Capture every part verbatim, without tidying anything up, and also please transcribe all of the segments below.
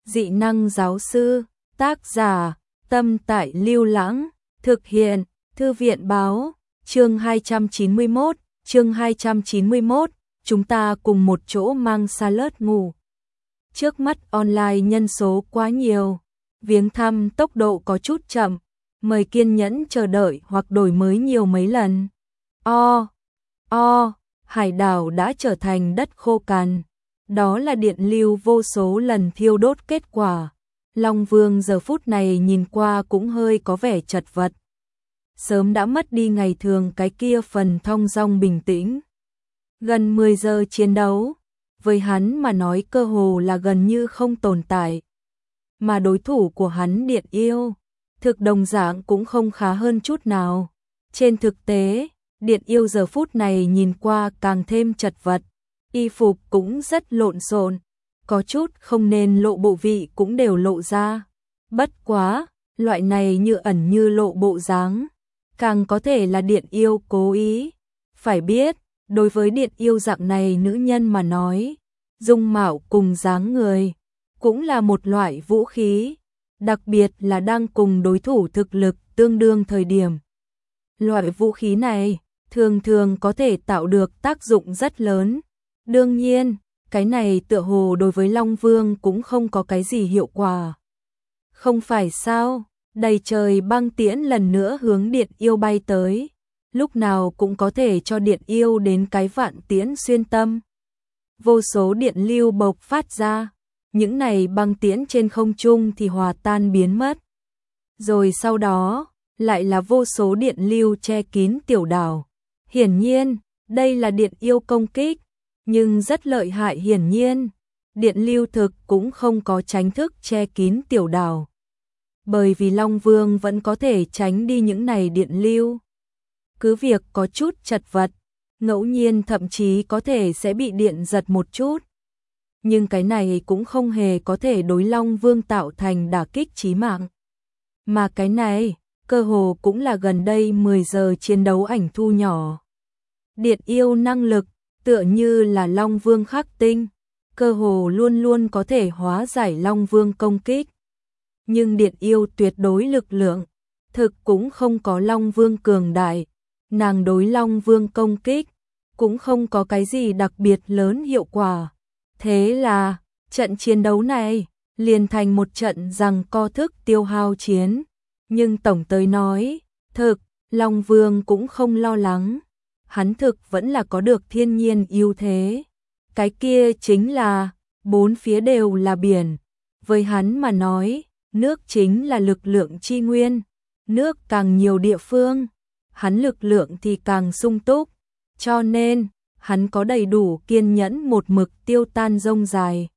Dị năng giáo sư, tác giả, Tâm Tại Lưu Lãng, thực hiện, Thư viện báo, chương hai trăm chín mươi mốt, chương hai trăm chín mươi mốt, chúng ta cùng một chỗ mang salad ngủ. Trước mắt online nhân số quá nhiều, viếng thăm tốc độ có chút chậm, mời kiên nhẫn chờ đợi hoặc đổi mới nhiều mấy lần. O, o, hải đảo đã trở thành đất khô cằn. Đó là điện lưu vô số lần thiêu đốt kết quả. Long Vương giờ phút này nhìn qua cũng hơi có vẻ chật vật. Sớm đã mất đi ngày thường cái kia phần thong dong bình tĩnh. Gần mười giờ chiến đấu, với hắn mà nói cơ hồ là gần như không tồn tại. Mà đối thủ của hắn Điện Yêu, thực đồng dạng cũng không khá hơn chút nào. Trên thực tế, Điện Yêu giờ phút này nhìn qua càng thêm chật vật. Y phục cũng rất lộn xộn, có chút không nên lộ bộ vị cũng đều lộ ra. Bất quá, loại này như ẩn như lộ bộ dáng, càng có thể là Điện Yêu cố ý. Phải biết, đối với Điện Yêu dạng này nữ nhân mà nói, dung mạo cùng dáng người cũng là một loại vũ khí, đặc biệt là đang cùng đối thủ thực lực tương đương thời điểm. Loại vũ khí này thường thường có thể tạo được tác dụng rất lớn. Đương nhiên, cái này tựa hồ đối với Long Vương cũng không có cái gì hiệu quả. Không phải sao, đầy trời băng tiễn lần nữa hướng Điện Yêu bay tới, lúc nào cũng có thể cho Điện Yêu đến cái vạn tiễn xuyên tâm. Vô số điện lưu bộc phát ra, những này băng tiễn trên không trung thì hòa tan biến mất. Rồi sau đó, lại là vô số điện lưu che kín tiểu đảo. Hiển nhiên, đây là Điện Yêu công kích. Nhưng rất lợi hại hiển nhiên, điện lưu thực cũng không có tránh thức che kín tiểu đảo. Bởi vì Long Vương vẫn có thể tránh đi những này điện lưu. Cứ việc có chút chật vật, ngẫu nhiên thậm chí có thể sẽ bị điện giật một chút. Nhưng cái này cũng không hề có thể đối Long Vương tạo thành đả kích chí mạng. Mà cái này, cơ hồ cũng là gần đây mười giờ chiến đấu ảnh thu nhỏ. Điện Yêu năng lực tựa như là Long Vương khắc tinh, cơ hồ luôn luôn có thể hóa giải Long Vương công kích. Nhưng Điện Yêu tuyệt đối lực lượng, thực cũng không có Long Vương cường đại, nàng đối Long Vương công kích, cũng không có cái gì đặc biệt lớn hiệu quả. Thế là, trận chiến đấu này, liền thành một trận giằng co thức tiêu hao chiến. Nhưng tổng tới nói, thực, Long Vương cũng không lo lắng. Hắn thực vẫn là có được thiên nhiên ưu thế. Cái kia chính là, bốn phía đều là biển. Với hắn mà nói, nước chính là lực lượng chi nguyên. Nước càng nhiều địa phương, hắn lực lượng thì càng sung túc. Cho nên, hắn có đầy đủ kiên nhẫn một mực tiêu tan rông dài.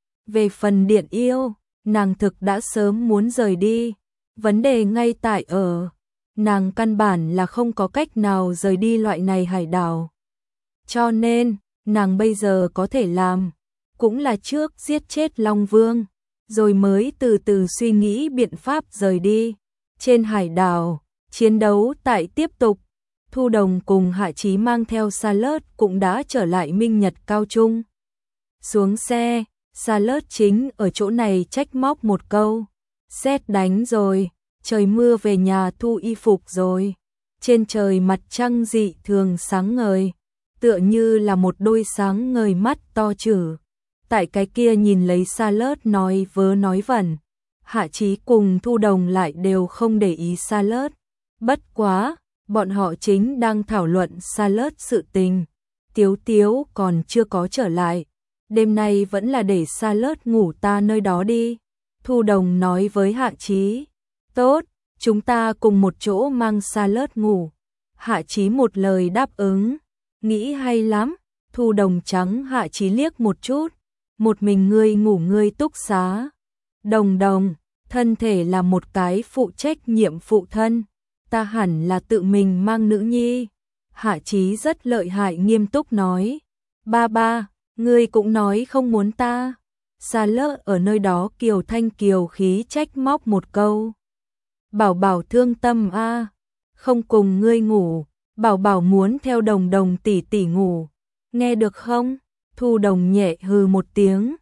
Về phần Điện Yêu, nàng thực đã sớm muốn rời đi. Vấn đề ngay tại ở nàng căn bản là không có cách nào rời đi loại này hải đảo. Cho nên, nàng bây giờ có thể làm, cũng là trước giết chết Long Vương, rồi mới từ từ suy nghĩ biện pháp rời đi. Trên hải đảo, chiến đấu tại tiếp tục, Thu Đồng cùng Hạ Chí mang theo Salad cũng đã trở lại Minh Nhật Cao Trung. Xuống xe, Salad chính ở chỗ này trách móc một câu, sét đánh rồi. Trời mưa về nhà thu y phục rồi. Trên trời mặt trăng dị thường sáng ngời, tựa như là một đôi sáng ngời mắt to chử. Tại cái kia nhìn lấy Salad nói vớ nói vẩn. Hạ Chí cùng Thu Đồng lại đều không để ý Salad. Bất quá, bọn họ chính đang thảo luận Salad sự tình. Tiếu Tiếu còn chưa có trở lại. Đêm nay vẫn là để Salad ngủ ta nơi đó đi. Thu Đồng nói với Hạ Chí. Tốt, chúng ta cùng một chỗ mang Salad ngủ. Hạ Chí một lời đáp ứng. Nghĩ hay lắm. Thu Đồng trắng Hạ Chí liếc một chút. Một mình ngươi ngủ ngươi túc xá. Đồng Đồng, thân thể là một cái phụ trách nhiệm phụ thân. Ta hẳn là tự mình mang nữ nhi. Hạ Chí rất lợi hại nghiêm túc nói. Ba ba, ngươi cũng nói không muốn ta. Salad ở nơi đó kiều thanh kiều khí trách móc một câu. Bảo Bảo thương tâm a, không cùng ngươi ngủ, Bảo Bảo muốn theo Đồng Đồng tỷ tỷ ngủ. Nghe được không? Thu Đồng nhẹ hừ một tiếng.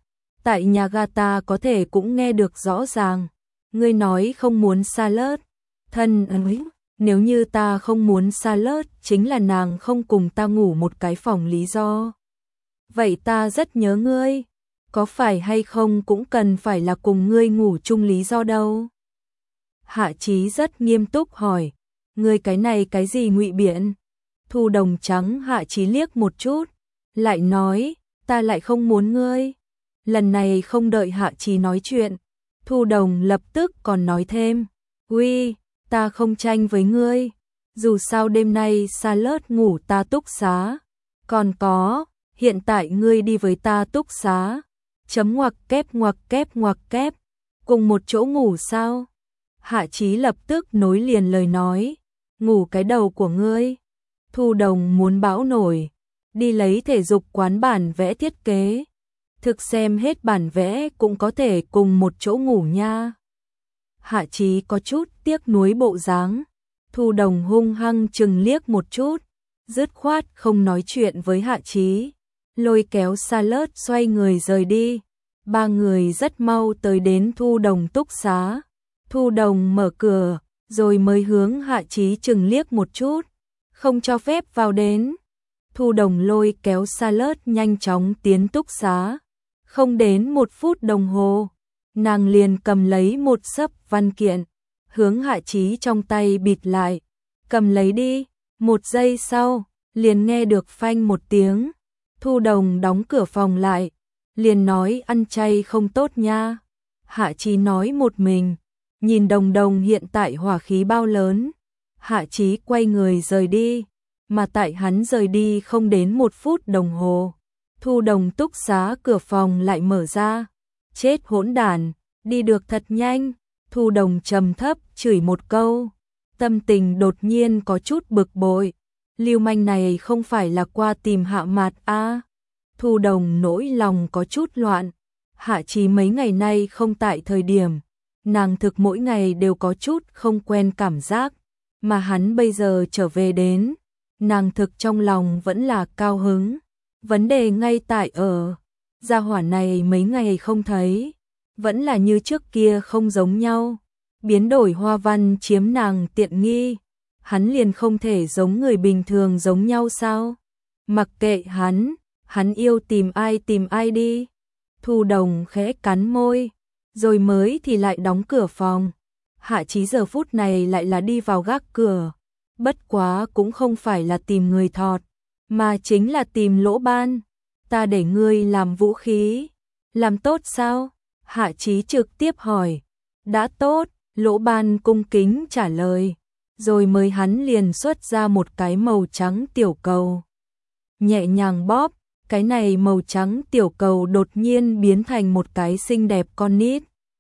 tại nhà ga ta có thể cũng nghe được rõ ràng. Ngươi nói không muốn Charlotte. Thân ơi, nếu như ta không muốn Charlotte chính là nàng không cùng ta ngủ một cái phòng lý do. Vậy ta rất nhớ ngươi. Có phải hay không cũng cần phải là cùng ngươi ngủ chung lý do đâu. Hạ Chí rất nghiêm túc hỏi. Ngươi cái này cái gì ngụy biện? Thu Đồng trắng Hạ Chí liếc một chút. Lại nói, ta lại không muốn ngươi. Lần này không đợi Hạ Chí nói chuyện. Thu Đồng lập tức còn nói thêm. Uy, ta không tranh với ngươi. Dù sao đêm nay Charlotte ngủ ta túc xá. Còn có, hiện tại ngươi đi với ta túc xá. Chấm ngoặc kép ngoặc kép ngoặc kép. Cùng một chỗ ngủ sao? Hạ Chí lập tức nối liền lời nói. Ngủ cái đầu của ngươi. Thu Đồng muốn bão nổi. Đi lấy thể dục quán bản vẽ thiết kế. Thực xem hết bản vẽ cũng có thể cùng một chỗ ngủ nha. Hạ Chí có chút tiếc nuối bộ dáng. Thu Đồng hung hăng chừng liếc một chút. Dứt khoát không nói chuyện với Hạ Chí. Lôi kéo Charlotte xoay người rời đi. Ba người rất mau tới đến Thu Đồng túc xá. Thu Đồng mở cửa, rồi mới hướng Hạ Chí chừng liếc một chút. Không cho phép vào đến. Thu Đồng lôi kéo Charlotte nhanh chóng tiến túc xá. Không đến một phút đồng hồ, nàng liền cầm lấy một xấp văn kiện, hướng Hạ Chí trong tay bịt lại. Cầm lấy đi. Một giây sau, liền nghe được phanh một tiếng. Thu Đồng đóng cửa phòng lại, liền nói ăn chay không tốt nha. Hạ Chí nói một mình, nhìn Đồng Đồng hiện tại hỏa khí bao lớn. Hạ Chí quay người rời đi, mà tại hắn rời đi không đến một phút đồng hồ. Thu Đồng túc xá cửa phòng lại mở ra. Chết hỗn đản, đi được thật nhanh. Thu Đồng trầm thấp chửi một câu. Tâm tình đột nhiên có chút bực bội. Lưu manh này không phải là qua tìm Hạ Mạt a? Thu Đồng nỗi lòng có chút loạn. Hạ Chí mấy ngày nay không tại thời điểm, nàng thực mỗi ngày đều có chút không quen cảm giác, mà hắn bây giờ trở về đến, nàng thực trong lòng vẫn là cao hứng. Vấn đề ngay tại ở, gia hỏa này mấy ngày không thấy, vẫn là như trước kia không giống nhau, biến đổi hoa văn chiếm nàng tiện nghi, hắn liền không thể giống người bình thường giống nhau sao? Mặc kệ hắn, hắn yêu tìm ai tìm ai đi. Thu Đồng khẽ cắn môi, rồi mới thì lại đóng cửa phòng. Hạ Chí giờ phút này lại là đi vào gác cửa, bất quá cũng không phải là tìm người thọt, mà chính là tìm Lỗ Ban. Ta để ngươi làm vũ khí, làm tốt sao? Hạ Chí trực tiếp hỏi. Đã tốt, Lỗ Ban cung kính trả lời, rồi mới hắn liền xuất ra một cái màu trắng tiểu cầu. Nhẹ nhàng bóp, cái này màu trắng tiểu cầu đột nhiên biến thành một cái xinh đẹp con nít.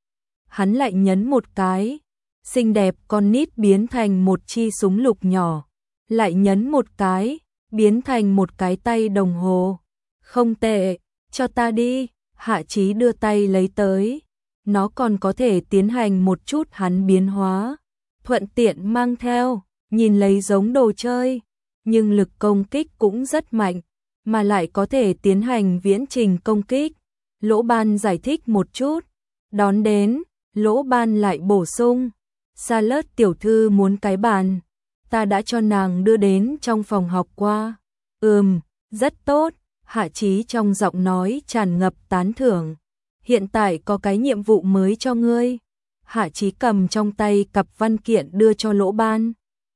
Hắn lại nhấn một cái, xinh đẹp con nít biến thành một chi súng lục nhỏ, lại nhấn một cái, biến thành một cái tay đồng hồ. Không tệ, cho ta đi. Hạ Chí đưa tay lấy tới, nó còn có thể tiến hành một chút hắn biến hóa, thuận tiện mang theo, nhìn lấy giống đồ chơi, nhưng lực công kích cũng rất mạnh, mà lại có thể tiến hành viễn trình công kích. Lỗ Ban giải thích một chút, đón đến, Lỗ Ban lại bổ sung, Charlotte tiểu thư muốn cái bàn, ta đã cho nàng đưa đến trong phòng học qua. Ừm, rất tốt. Hạ Chí trong giọng nói tràn ngập tán thưởng. Hiện tại có cái nhiệm vụ mới cho ngươi. Hạ Chí cầm trong tay cặp văn kiện đưa cho Lỗ Ban.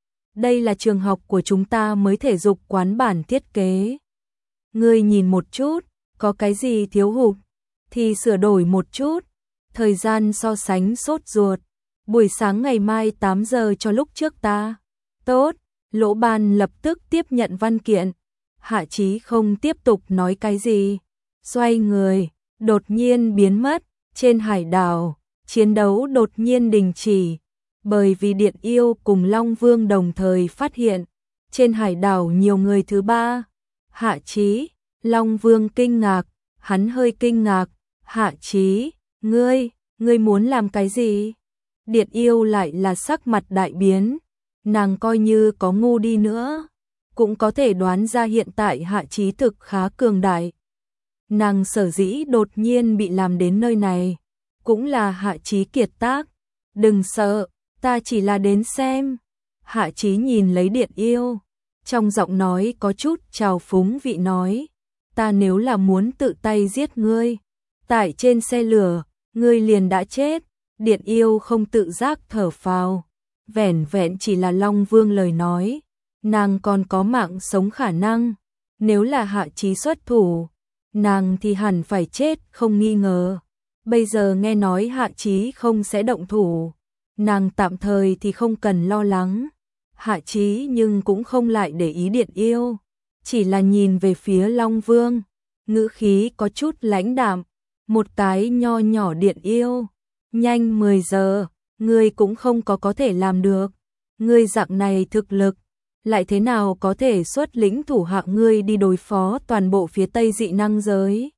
Đây là trường học của chúng ta mới thể dục quán bản thiết kế. Ngươi nhìn một chút, có cái gì thiếu hụt thì sửa đổi một chút. Thời gian so sánh sốt ruột. Buổi sáng ngày mai tám giờ cho lúc trước ta. Tốt, Lỗ Ban lập tức tiếp nhận văn kiện. Hạ Chí không tiếp tục nói cái gì, xoay người, đột nhiên biến mất. Trên hải đảo, chiến đấu đột nhiên đình chỉ, bởi vì Điện Yêu cùng Long Vương đồng thời phát hiện, trên hải đảo nhiều người thứ ba. Hạ Chí, Long Vương kinh ngạc, hắn hơi kinh ngạc, Hạ Chí, ngươi, ngươi muốn làm cái gì? Điện Yêu lại là sắc mặt đại biến, nàng coi như có ngu đi nữa, cũng có thể đoán ra hiện tại Hạ Chí thực khá cường đại. nàng sở dĩ đột nhiên bị làm đến nơi này, cũng là Hạ Chí kiệt tác. Đừng sợ, ta chỉ là đến xem. Hạ Chí nhìn lấy Điện Yêu, trong giọng nói có chút trào phúng vị nói, ta nếu là muốn tự tay giết ngươi, tại trên xe lửa, ngươi liền đã chết. Điện Yêu không tự giác thở phào, vẻn vẹn chỉ là Long Vương lời nói, nàng còn có mạng sống khả năng, nếu là Hạ Chí xuất thủ, nàng thì hẳn phải chết không nghi ngờ. Bây giờ nghe nói Hạ Chí không sẽ động thủ, nàng tạm thời thì không cần lo lắng. Hạ Chí nhưng cũng không lại để ý Điện Yêu, chỉ là nhìn về phía Long Vương, ngữ khí có chút lãnh đạm, một cái nho nhỏ Điện Yêu, nhanh mười giờ, ngươi cũng không có có thể làm được, ngươi dạng này thực lực, lại thế nào có thể xuất lĩnh thủ hạ ngươi đi đối phó toàn bộ phía Tây dị năng giới.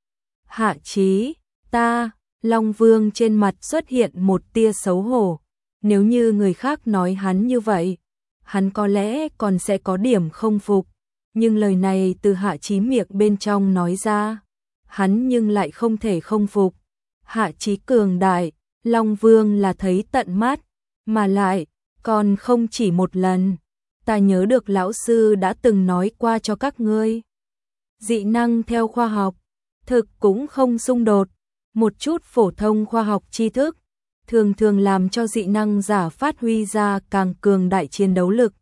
Hạ Chí, ta, Long Vương trên mặt xuất hiện một tia xấu hổ, nếu như người khác nói hắn như vậy, hắn có lẽ còn sẽ có điểm không phục, nhưng lời này từ Hạ Chí miệng bên trong nói ra, hắn nhưng lại không thể không phục. Hạ Chí cường đại, Long Vương là thấy tận mắt, mà lại, còn không chỉ một lần. Ta nhớ được lão sư đã từng nói qua cho các ngươi. Dị năng theo khoa học, thực cũng không xung đột, một chút phổ thông khoa học tri thức, thường thường làm cho dị năng giả phát huy ra càng cường đại chiến đấu lực.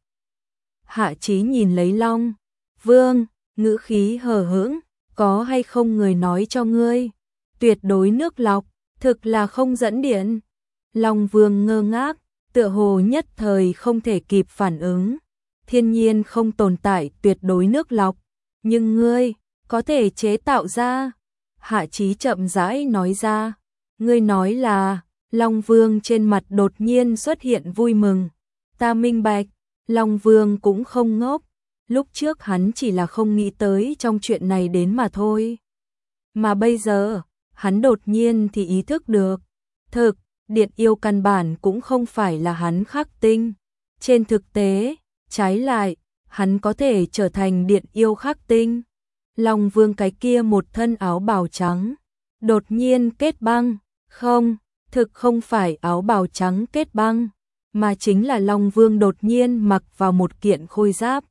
Hạ Chí nhìn lấy Long Vương, ngữ khí hờ hững, có hay không người nói cho ngươi, tuyệt đối nước lọc, thực là không dẫn điện. Long Vương ngơ ngác, tựa hồ nhất thời không thể kịp phản ứng. Thiên nhiên không tồn tại tuyệt đối nước lọc, nhưng ngươi có thể chế tạo ra. Hạ Chí chậm rãi nói ra, ngươi nói là. Long Vương trên mặt đột nhiên xuất hiện vui mừng. Ta minh bạch, Long Vương cũng không ngốc, lúc trước hắn chỉ là không nghĩ tới trong chuyện này đến mà thôi. Mà bây giờ, hắn đột nhiên thì ý thức được, thực, Điện Yêu căn bản cũng không phải là hắn khắc tinh. Trên thực tế, trái lại, hắn có thể trở thành Điện Yêu khắc tinh. Long Vương cái kia một thân áo bào trắng, đột nhiên kết băng, không, thực không phải áo bào trắng kết băng, mà chính là Long Vương đột nhiên mặc vào một kiện khôi giáp.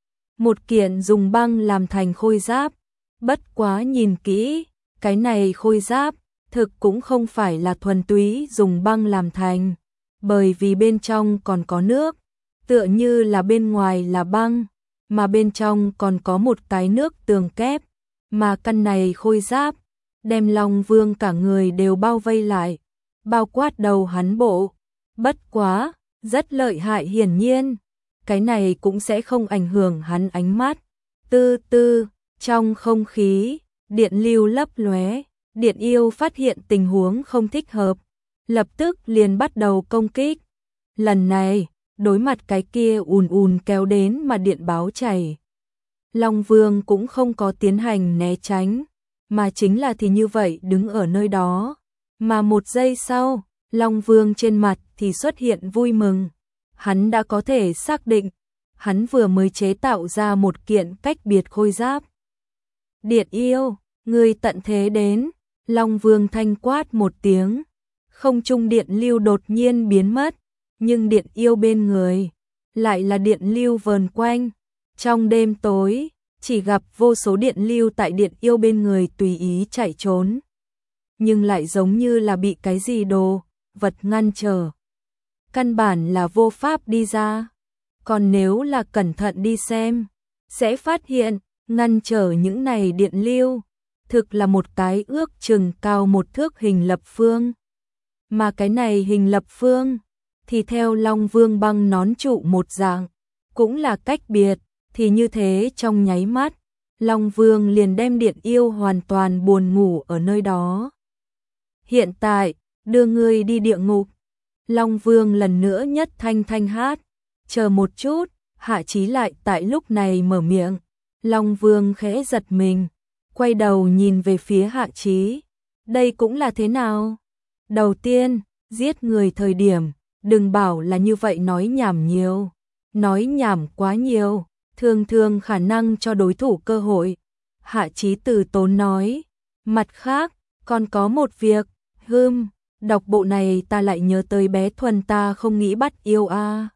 Một kiện dùng băng làm thành khôi giáp, bất quá nhìn kỹ, cái này khôi giáp, thực cũng không phải là thuần túy dùng băng làm thành, bởi vì bên trong còn có nước, tựa như là bên ngoài là băng, mà bên trong còn có một cái nước tường kép, mà căn này khôi giáp, đem Long Vương cả người đều bao vây lại, bao quát đầu hắn bộ. Bất quá, rất lợi hại hiển nhiên, cái này cũng sẽ không ảnh hưởng hắn ánh mắt. Tư tư, trong không khí, điện lưu lấp lóe, Điện Yêu phát hiện tình huống không thích hợp, lập tức liền bắt đầu công kích. Lần này, đối mặt cái kia ùn ùn kéo đến mà điện báo chảy, Long Vương cũng không có tiến hành né tránh, mà chính là thì như vậy đứng ở nơi đó. Mà một giây sau, Long Vương trên mặt thì xuất hiện vui mừng. Hắn đã có thể xác định, hắn vừa mới chế tạo ra một kiện cách biệt khôi giáp. Điện Yêu, người tận thế đến, Long Vương thanh quát một tiếng. Không trung điện lưu đột nhiên biến mất, nhưng Điện Yêu bên người lại là điện lưu vờn quanh. Trong đêm tối, chỉ gặp vô số điện lưu tại Điện Yêu bên người tùy ý chạy trốn, nhưng lại giống như là bị cái gì đồ vật ngăn trở, căn bản là vô pháp đi ra. Còn nếu là cẩn thận đi xem, sẽ phát hiện ngăn trở những này điện lưu thực là một cái ước chừng cao một thước hình lập phương, mà cái này hình lập phương thì theo Long Vương băng nón trụ một dạng, cũng là cách biệt. Thì như thế trong nháy mắt, Long Vương liền đem Điện Yêu hoàn toàn buồn ngủ ở nơi đó. Hiện tại, đưa ngươi đi địa ngục. Long Vương lần nữa nhất thanh thanh hát. Chờ một chút, Hạ Chí lại tại lúc này mở miệng. Long Vương khẽ giật mình, quay đầu nhìn về phía Hạ Chí. Đây cũng là thế nào? Đầu tiên, giết người thời điểm, đừng bảo là như vậy nói nhảm nhiều. Nói nhảm quá nhiều, thường thường khả năng cho đối thủ cơ hội. Hạ Chí từ tốn nói, mặt khác, còn có một việc, hưm, đọc bộ này ta lại nhớ tới bé Thuần ta không nghĩ bắt yêu a.